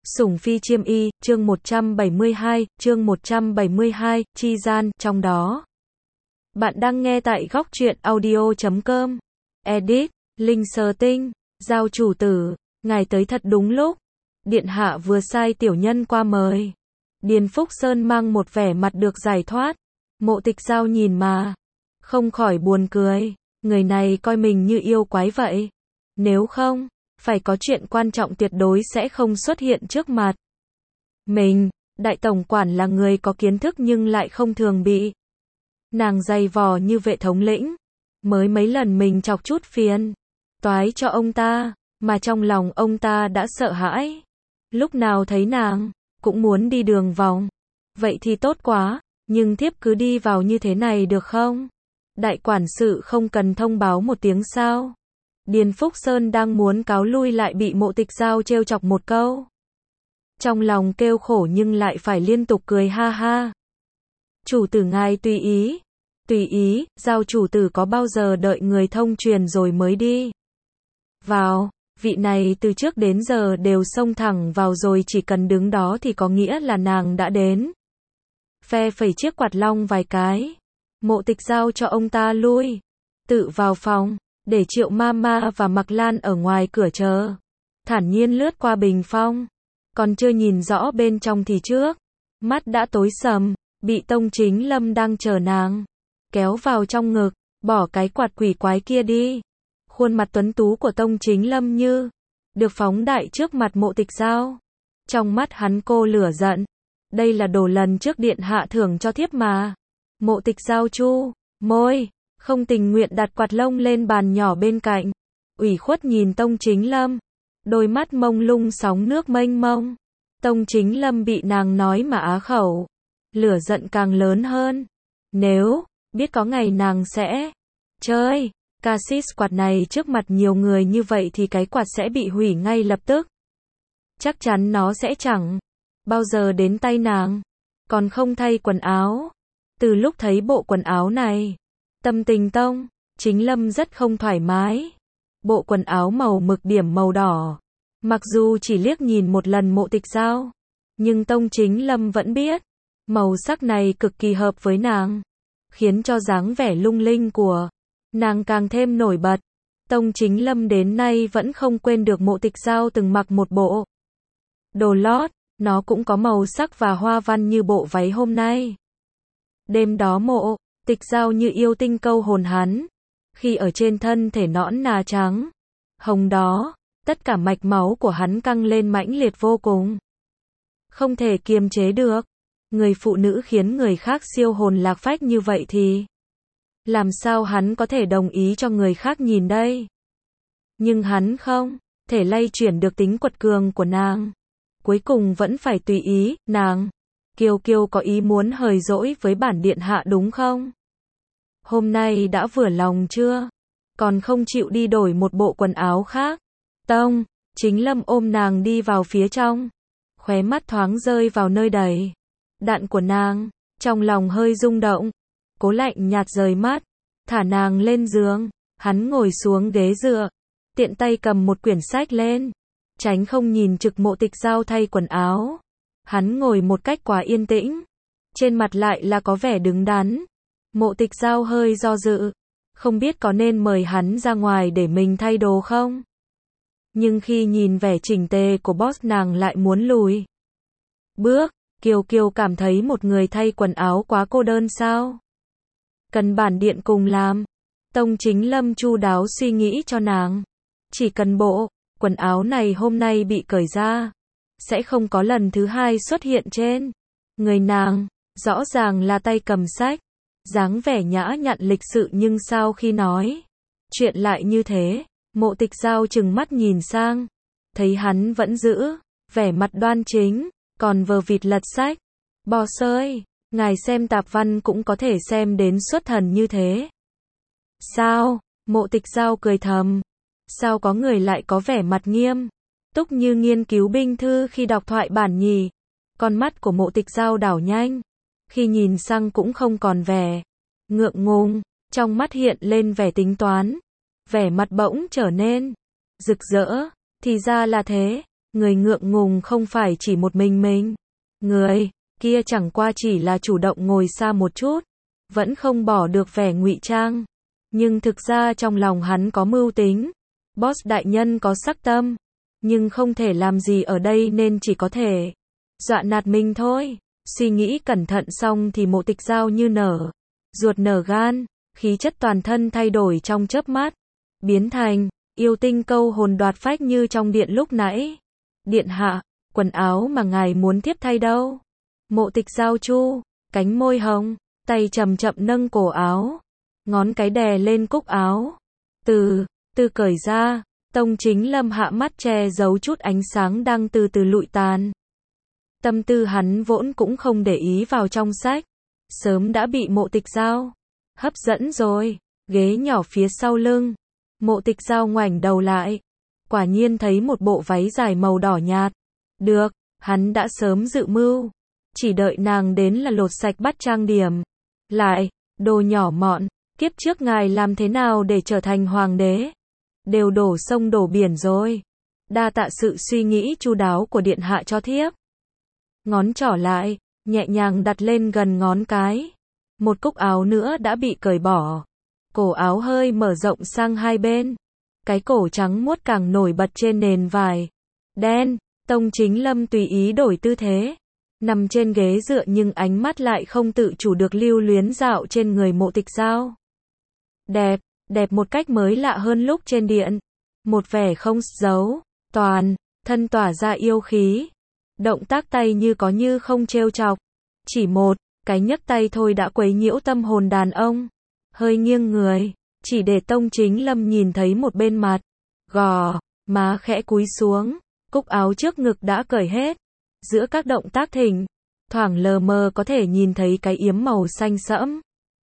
Sủng phi chiêm y, chương 172, chi gian, trong đó. Bạn đang nghe tại góc truyện audio.com. Edit, Linh Sơ Tinh, giao chủ tử, ngài tới thật đúng lúc. Điện hạ vừa sai tiểu nhân qua mời. Điền Phúc Sơn mang một vẻ mặt được giải thoát. Mộ Tịch Giao nhìn mà, không khỏi buồn cười. Người này coi mình như yêu quái vậy. Nếu không, phải có chuyện quan trọng tuyệt đối sẽ không xuất hiện trước mặt mình. Đại tổng quản là người có kiến thức nhưng lại không thường bị nàng dày vò như vệ thống lĩnh. Mới mấy lần mình chọc chút phiền toái cho ông ta, mà trong lòng ông ta đã sợ hãi. Lúc nào thấy nàng, cũng muốn đi đường vòng. Vậy thì tốt quá, nhưng thiếp cứ đi vào như thế này được không? Đại quản sự không cần thông báo một tiếng sao? Điền Phúc Sơn đang muốn cáo lui lại bị Mộ Tịch Giao trêu chọc một câu. Trong lòng kêu khổ nhưng lại phải liên tục cười ha ha. Chủ tử ngài tùy ý. Tùy ý, Giao chủ tử có bao giờ đợi người thông truyền rồi mới đi vào. Vị này từ trước đến giờ đều xông thẳng vào rồi, chỉ cần đứng đó thì có nghĩa là nàng đã đến. Phe phẩy chiếc quạt long vài cái. Mộ Tịch Giao cho ông ta lui. Tự vào phòng, để Triệu Mama và Mạc Lan ở ngoài cửa chờ. Thản nhiên lướt qua bình phong. Còn chưa nhìn rõ bên trong thì trước mắt đã tối sầm, bị Tông Chính Lâm đang chờ nàng kéo vào trong ngực, bỏ cái quạt quỷ quái kia đi. Khuôn mặt tuấn tú của Tông Chính Lâm như được phóng đại trước mặt Mộ Tịch Giao. Trong mắt hắn cô lửa giận. Đây là đồ lần trước điện hạ thưởng cho thiếp mà. Mộ Tịch Giao chu môi, không tình nguyện đặt quạt lông lên bàn nhỏ bên cạnh. Ủy khuất nhìn Tông Chính Lâm, đôi mắt mông lung sóng nước mênh mông. Tông Chính Lâm bị nàng nói mà á khẩu, lửa giận càng lớn hơn. Nếu biết có ngày nàng sẽ chơi Cassis quạt này trước mặt nhiều người như vậy thì cái quạt sẽ bị hủy ngay lập tức. Chắc chắn nó sẽ chẳng bao giờ đến tay nàng. Còn không thay quần áo. Từ lúc thấy bộ quần áo này, tâm tình Tông Chính Lâm rất không thoải mái. Bộ quần áo màu mực điểm màu đỏ. Mặc dù chỉ liếc nhìn một lần Mộ Tịch Giao, nhưng Tông Chính Lâm vẫn biết, màu sắc này cực kỳ hợp với nàng, khiến cho dáng vẻ lung linh của nàng càng thêm nổi bật. Tông Chính Lâm đến nay vẫn không quên được Mộ Tịch Giao từng mặc một bộ đồ lót, nó cũng có màu sắc và hoa văn như bộ váy hôm nay. Đêm đó Mộ Tịch Giao như yêu tinh câu hồn hắn, khi ở trên thân thể nõn nà trắng hồng đó, tất cả mạch máu của hắn căng lên mãnh liệt vô cùng. Không thể kiềm chế được. Người phụ nữ khiến người khác siêu hồn lạc phách như vậy thì làm sao hắn có thể đồng ý cho người khác nhìn đây? Nhưng hắn không thể lay chuyển được tính quật cường của nàng. Cuối cùng vẫn phải tùy ý. Nàng Kiều Kiều có ý muốn hời dỗi với bản điện hạ đúng không? Hôm nay đã vừa lòng chưa? Còn không chịu đi đổi một bộ quần áo khác? Tông Chính Lâm ôm nàng đi vào phía trong, khóe mắt thoáng rơi vào nơi đầy đạn của nàng, trong lòng hơi rung động, cố lạnh nhạt rời mắt, thả nàng lên giường. Hắn ngồi xuống ghế dựa, tiện tay cầm một quyển sách lên, tránh không nhìn trực Mộ Tịch Giao thay quần áo. Hắn ngồi một cách quá yên tĩnh, trên mặt lại là có vẻ đứng đắn. Mộ Tịch Giao hơi do dự, không biết có nên mời hắn ra ngoài để mình thay đồ không. Nhưng khi nhìn vẻ chỉnh tề của boss nàng lại muốn lùi bước. Kiều Kiều cảm thấy một người thay quần áo quá cô đơn sao? Cần bản điện cùng làm. Tông Chính Lâm chu đáo suy nghĩ cho nàng. Chỉ cần bộ quần áo này hôm nay bị cởi ra, sẽ không có lần thứ hai xuất hiện trên người nàng. Rõ ràng là tay cầm sách, dáng vẻ nhã nhặn lịch sự, nhưng sao khi nói chuyện lại như thế? Mộ Tịch Giao trừng mắt nhìn sang, thấy hắn vẫn giữ vẻ mặt đoan chính, còn vờ vịt lật sách. Boss ơi, ngài xem tạp văn cũng có thể xem đến xuất thần như thế sao? Mộ Tịch Giao cười thầm. Sao có người lại có vẻ mặt nghiêm túc như nghiên cứu binh thư khi đọc thoại bản nhỉ? Con mắt của Mộ Tịch Giao đảo nhanh, khi nhìn sang cũng không còn vẻ ngượng ngùng, trong mắt hiện lên vẻ tính toán. Vẻ mặt bỗng trở nên rực rỡ. Thì ra là thế. Người ngượng ngùng không phải chỉ một mình. Người kia chẳng qua chỉ là chủ động ngồi xa một chút, vẫn không bỏ được vẻ ngụy trang. Nhưng thực ra trong lòng hắn có mưu tính. Boss đại nhân có sắc tâm, nhưng không thể làm gì ở đây nên chỉ có thể dọa nạt mình thôi. Suy nghĩ cẩn thận xong thì Mộ Tịch Giao như nở ruột nở gan, khí chất toàn thân thay đổi trong chớp mắt, biến thành yêu tinh câu hồn đoạt phách như trong điện lúc nãy. Điện hạ, quần áo mà ngài muốn thiếp thay đâu? Mộ Tịch Giao chu cánh môi hồng, tay chậm chậm nâng cổ áo, ngón cái đè lên cúc áo, từ từ cởi ra. Tông Chính Lâm hạ mắt che giấu chút ánh sáng đang từ từ lụi tàn. Tâm tư hắn vốn cũng không để ý vào trong sách, sớm đã bị Mộ Tịch Giao hấp dẫn rồi. Ghế nhỏ phía sau lưng, Mộ Tịch Giao ngoảnh đầu lại, quả nhiên thấy một bộ váy dài màu đỏ nhạt. Được, hắn đã sớm dự mưu, chỉ đợi nàng đến là lột sạch bắt trang điểm lại. Đồ nhỏ mọn, kiếp trước ngài làm thế nào để trở thành hoàng đế? Đều đổ sông đổ biển rồi. Đa tạ sự suy nghĩ chu đáo của điện hạ cho thiếp. Ngón trỏ lại, nhẹ nhàng đặt lên gần ngón cái. Một cúc áo nữa đã bị cởi bỏ. Cổ áo hơi mở rộng sang hai bên. Cái cổ trắng muốt càng nổi bật trên nền vải đen. Tông Chính Lâm tùy ý đổi tư thế, nằm trên ghế dựa nhưng ánh mắt lại không tự chủ được lưu luyến dạo trên người Mộ Tịch Giao. Đẹp, đẹp một cách mới lạ hơn lúc trên điện. Một vẻ không giấu, toàn thân tỏa ra yêu khí. Động tác tay như có như không trêu chọc. Chỉ một cái nhấc tay thôi đã quấy nhiễu tâm hồn đàn ông. Hơi nghiêng người, chỉ để Tông Chính Lâm nhìn thấy một bên mặt, gò má khẽ cúi xuống, cúc áo trước ngực đã cởi hết. Giữa các động tác thỉnh thoảng lờ mờ có thể nhìn thấy cái yếm màu xanh sẫm.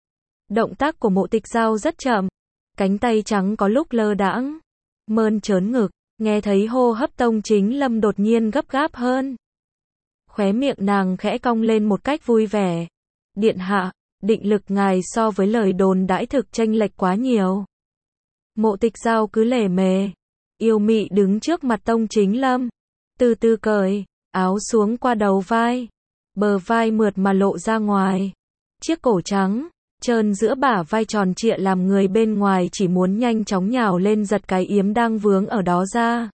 Động tác của Mộ Tịch Giao rất chậm, cánh tay trắng có lúc lơ đãng mơn trớn ngực. Nghe thấy hô hấp Tông Chính Lâm đột nhiên gấp gáp hơn, khóe miệng nàng khẽ cong lên một cách vui vẻ. Điện hạ, định lực ngài so với lời đồn đãi thực chênh lệch quá nhiều. Mộ Tịch Giao cứ lề mề yêu mị đứng trước mặt Tông Chính Lâm, từ từ cởi áo xuống qua đầu vai, bờ vai mượt mà lộ ra ngoài. Chiếc cổ trắng trơn giữa bả vai tròn trịa làm người bên ngoài chỉ muốn nhanh chóng nhào lên giật cái yếm đang vướng ở đó ra.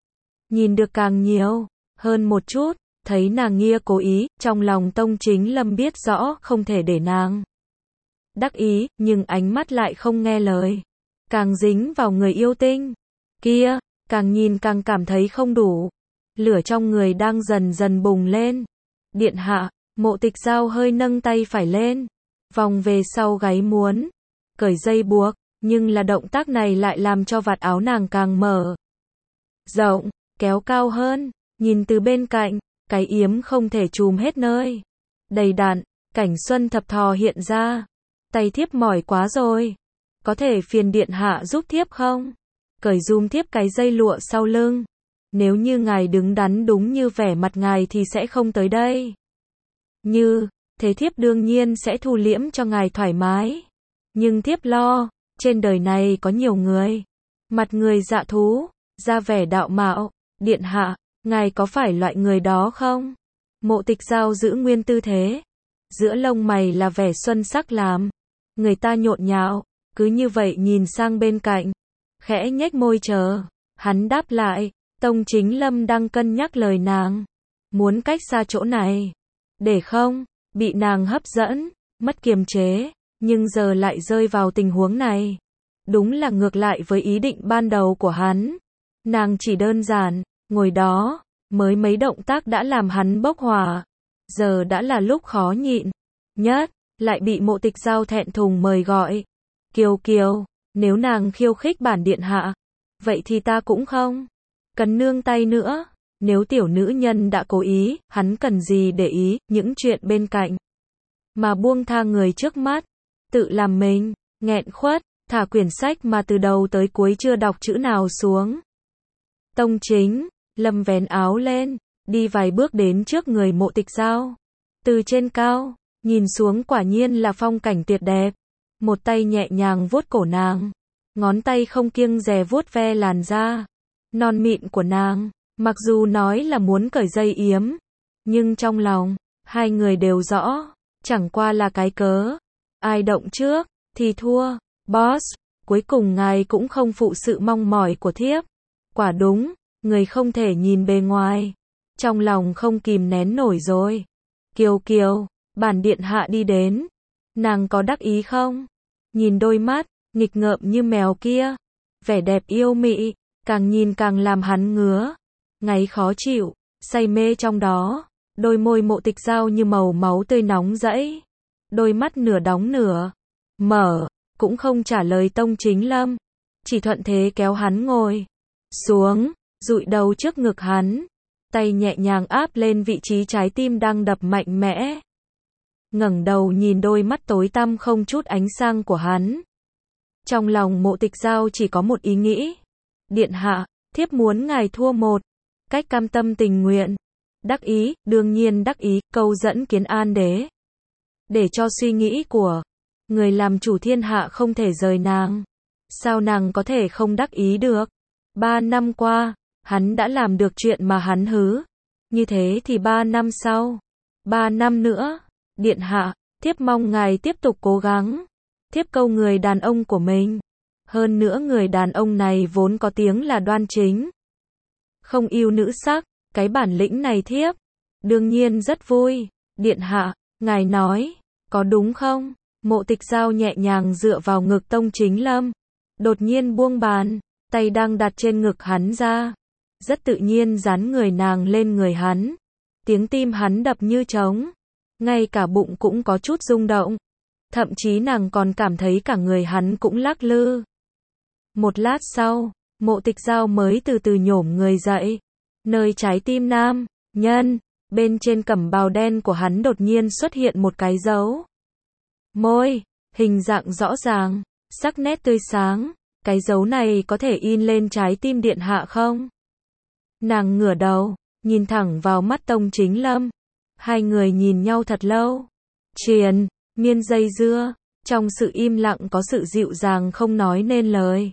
Nhìn được càng nhiều hơn một chút, thấy nàng nghia cố ý, trong lòng Tông Chính Lâm biết rõ không thể để nàng đắc ý, nhưng ánh mắt lại không nghe lời, càng dính vào người yêu tinh kia, càng nhìn càng cảm thấy không đủ. Lửa trong người đang dần dần bùng lên. Điện hạ, Mộ Tịch Giao hơi nâng tay phải lên, vòng về sau gáy muốn cởi dây buộc, nhưng là động tác này lại làm cho vạt áo nàng càng mở rộng, kéo cao hơn. Nhìn từ bên cạnh, cái yếm không thể trùm hết nơi, đầy đặn. Cảnh Xuân Thập Thò hiện ra. Tay thiếp mỏi quá rồi, có thể phiền điện hạ giúp thiếp không? Cởi dùm thiếp cái dây lụa sau lưng. Nếu như ngài đứng đắn đúng như vẻ mặt ngài thì sẽ không tới đây. Như thế thiếp đương nhiên sẽ thu liễm cho ngài thoải mái. Nhưng thiếp lo, trên đời này có nhiều người, mặt người dạ thú, ra vẻ đạo mạo. Điện hạ, ngài có phải loại người đó không? Mộ Tịch Giao giữ nguyên tư thế, giữa lông mày là vẻ xuân sắc làm người ta nhộn nhạo. Cứ như vậy nhìn sang bên cạnh, khẽ nhếch môi chờ hắn đáp lại. Tông Chính Lâm đang cân nhắc lời nàng, muốn cách xa chỗ này, để không bị nàng hấp dẫn, mất kiềm chế, nhưng giờ lại rơi vào tình huống này. Đúng là ngược lại với ý định ban đầu của hắn. Nàng chỉ đơn giản ngồi đó, mới mấy động tác đã làm hắn bốc hỏa. Giờ đã là lúc khó nhịn nhất, lại bị Mộ Tịch Giao thẹn thùng mời gọi. Kiều Kiều, nếu nàng khiêu khích bản điện hạ, vậy thì ta cũng không cần nương tay nữa. Nếu tiểu nữ nhân đã cố ý, hắn cần gì để ý những chuyện bên cạnh, mà buông tha người trước mắt, tự làm mình nghẹn khuất, thả quyển sách mà từ đầu tới cuối chưa đọc chữ nào xuống. Tông Chính Lâm vén áo lên, đi vài bước đến trước người Mộ Tịch Giao. Từ trên cao nhìn xuống quả nhiên là phong cảnh tuyệt đẹp. Một tay nhẹ nhàng vuốt cổ nàng, ngón tay không kiêng dè vuốt ve làn da non mịn của nàng. Mặc dù nói là muốn cởi dây yếm, nhưng trong lòng, hai người đều rõ, chẳng qua là cái cớ. Ai động trước, thì thua. Boss, cuối cùng ngài cũng không phụ sự mong mỏi của thiếp. Quả đúng, người không thể nhìn bề ngoài. Trong lòng không kìm nén nổi rồi. Kiều Kiều, bản điện hạ đi đến. Nàng có đắc ý không? Nhìn đôi mắt, nghịch ngợm như mèo kia. Vẻ đẹp yêu mị, càng nhìn càng làm hắn ngứa. Ngáy khó chịu, say mê trong đó. Đôi môi Mộ Tịch Giao như màu máu tươi nóng rẫy. Đôi mắt nửa đóng nửa mở, cũng không trả lời Tông Chính Lâm. Chỉ thuận thế kéo hắn ngồi xuống, dụi đầu trước ngực hắn. Tay nhẹ nhàng áp lên vị trí trái tim đang đập mạnh mẽ. Ngẩng đầu nhìn đôi mắt tối tăm không chút ánh sáng của hắn. Trong lòng Mộ Tịch Giao chỉ có một ý nghĩ. Điện hạ, thiếp muốn ngài thua một cách cam tâm tình nguyện. Đắc ý, đương nhiên đắc ý, câu dẫn Kiến An Đế. Để cho suy nghĩ của người làm chủ thiên hạ không thể rời nàng. Sao nàng có thể không đắc ý được? 3 năm qua, hắn đã làm được chuyện mà hắn hứa. Như thế thì 3 năm sau, 3 năm nữa, điện hạ, thiếp mong ngài tiếp tục cố gắng. Thiếp câu người đàn ông của mình. Hơn nữa người đàn ông này vốn có tiếng là đoan chính. Không yêu nữ sắc, cái bản lĩnh này thiếp đương nhiên rất vui. Điện hạ, ngài nói, có đúng không? Mộ Tịch Giao nhẹ nhàng dựa vào ngực Tông Chính Lâm. Đột nhiên buông bàn, tay đang đặt trên ngực hắn ra. Rất tự nhiên dán người nàng lên người hắn. Tiếng tim hắn đập như trống. Ngay cả bụng cũng có chút rung động. Thậm chí nàng còn cảm thấy cả người hắn cũng lắc lư. Một lát sau, Mộ Tịch Giao mới từ từ nhổm người dậy. Nơi trái tim nam nhân, bên trên cẩm bào đen của hắn đột nhiên xuất hiện một cái dấu môi, hình dạng rõ ràng, sắc nét tươi sáng. Cái dấu này có thể in lên trái tim điện hạ không? Nàng ngửa đầu, nhìn thẳng vào mắt Tông Chính Lâm. Hai người nhìn nhau thật lâu. Triền miên dây dưa, trong sự im lặng có sự dịu dàng không nói nên lời.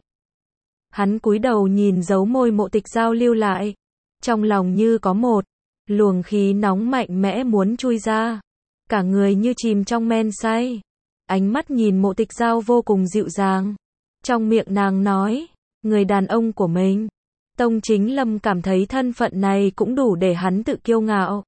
Hắn cúi đầu nhìn dấu môi Mộ Tịch Giao lưu lại. Trong lòng như có một luồng khí nóng mạnh mẽ muốn chui ra. Cả người như chìm trong men say. Ánh mắt nhìn Mộ Tịch Giao vô cùng dịu dàng. Trong miệng nàng nói, người đàn ông của mình. Tông Chính Lâm cảm thấy thân phận này cũng đủ để hắn tự kiêu ngạo.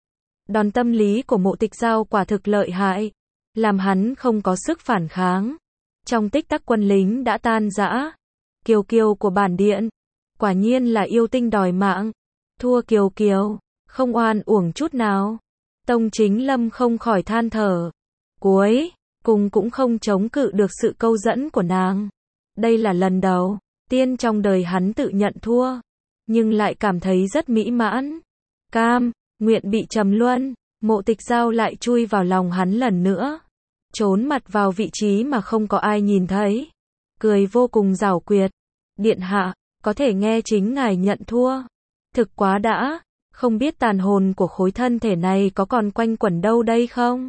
Đòn tâm lý của Mộ Tịch Giao quả thực lợi hại, làm hắn không có sức phản kháng. Trong tích tắc quân lính đã tan rã. Kiều Kiều của bản điện, quả nhiên là yêu tinh đòi mạng. Thua Kiều Kiều, không oan uổng chút nào. Tông Chính Lâm không khỏi than thở. Cuối cùng cũng không chống cự được sự câu dẫn của nàng. Đây là lần đầu tiên trong đời hắn tự nhận thua, nhưng lại cảm thấy rất mỹ mãn. Cam nguyện bị trầm luân. Mộ Tịch Giao lại chui vào lòng hắn lần nữa, trốn mặt vào vị trí mà không có ai nhìn thấy, cười vô cùng giảo quyệt. Điện hạ, có thể nghe chính ngài nhận thua. Thực quá đã, không biết tàn hồn của khối thân thể này có còn quanh quẩn đâu đây không?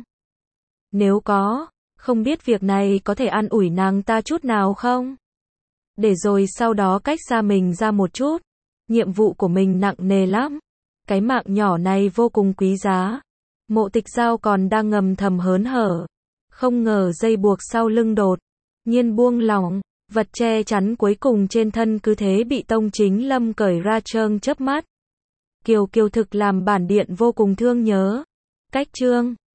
Nếu có, không biết việc này có thể an ủi nàng ta chút nào không? Để rồi sau đó cách xa mình ra một chút. Nhiệm vụ của mình nặng nề lắm. Cái mạng nhỏ này vô cùng quý giá. Mộ Tịch Giao còn đang ngầm thầm hớn hở. Không ngờ dây buộc sau lưng đột nhiên buông lỏng. Vật che chắn cuối cùng trên thân cứ thế bị Tông Chính Lâm cởi ra trơn chớp mắt. Kiều Kiều thực làm bản điện vô cùng thương nhớ. Cách chương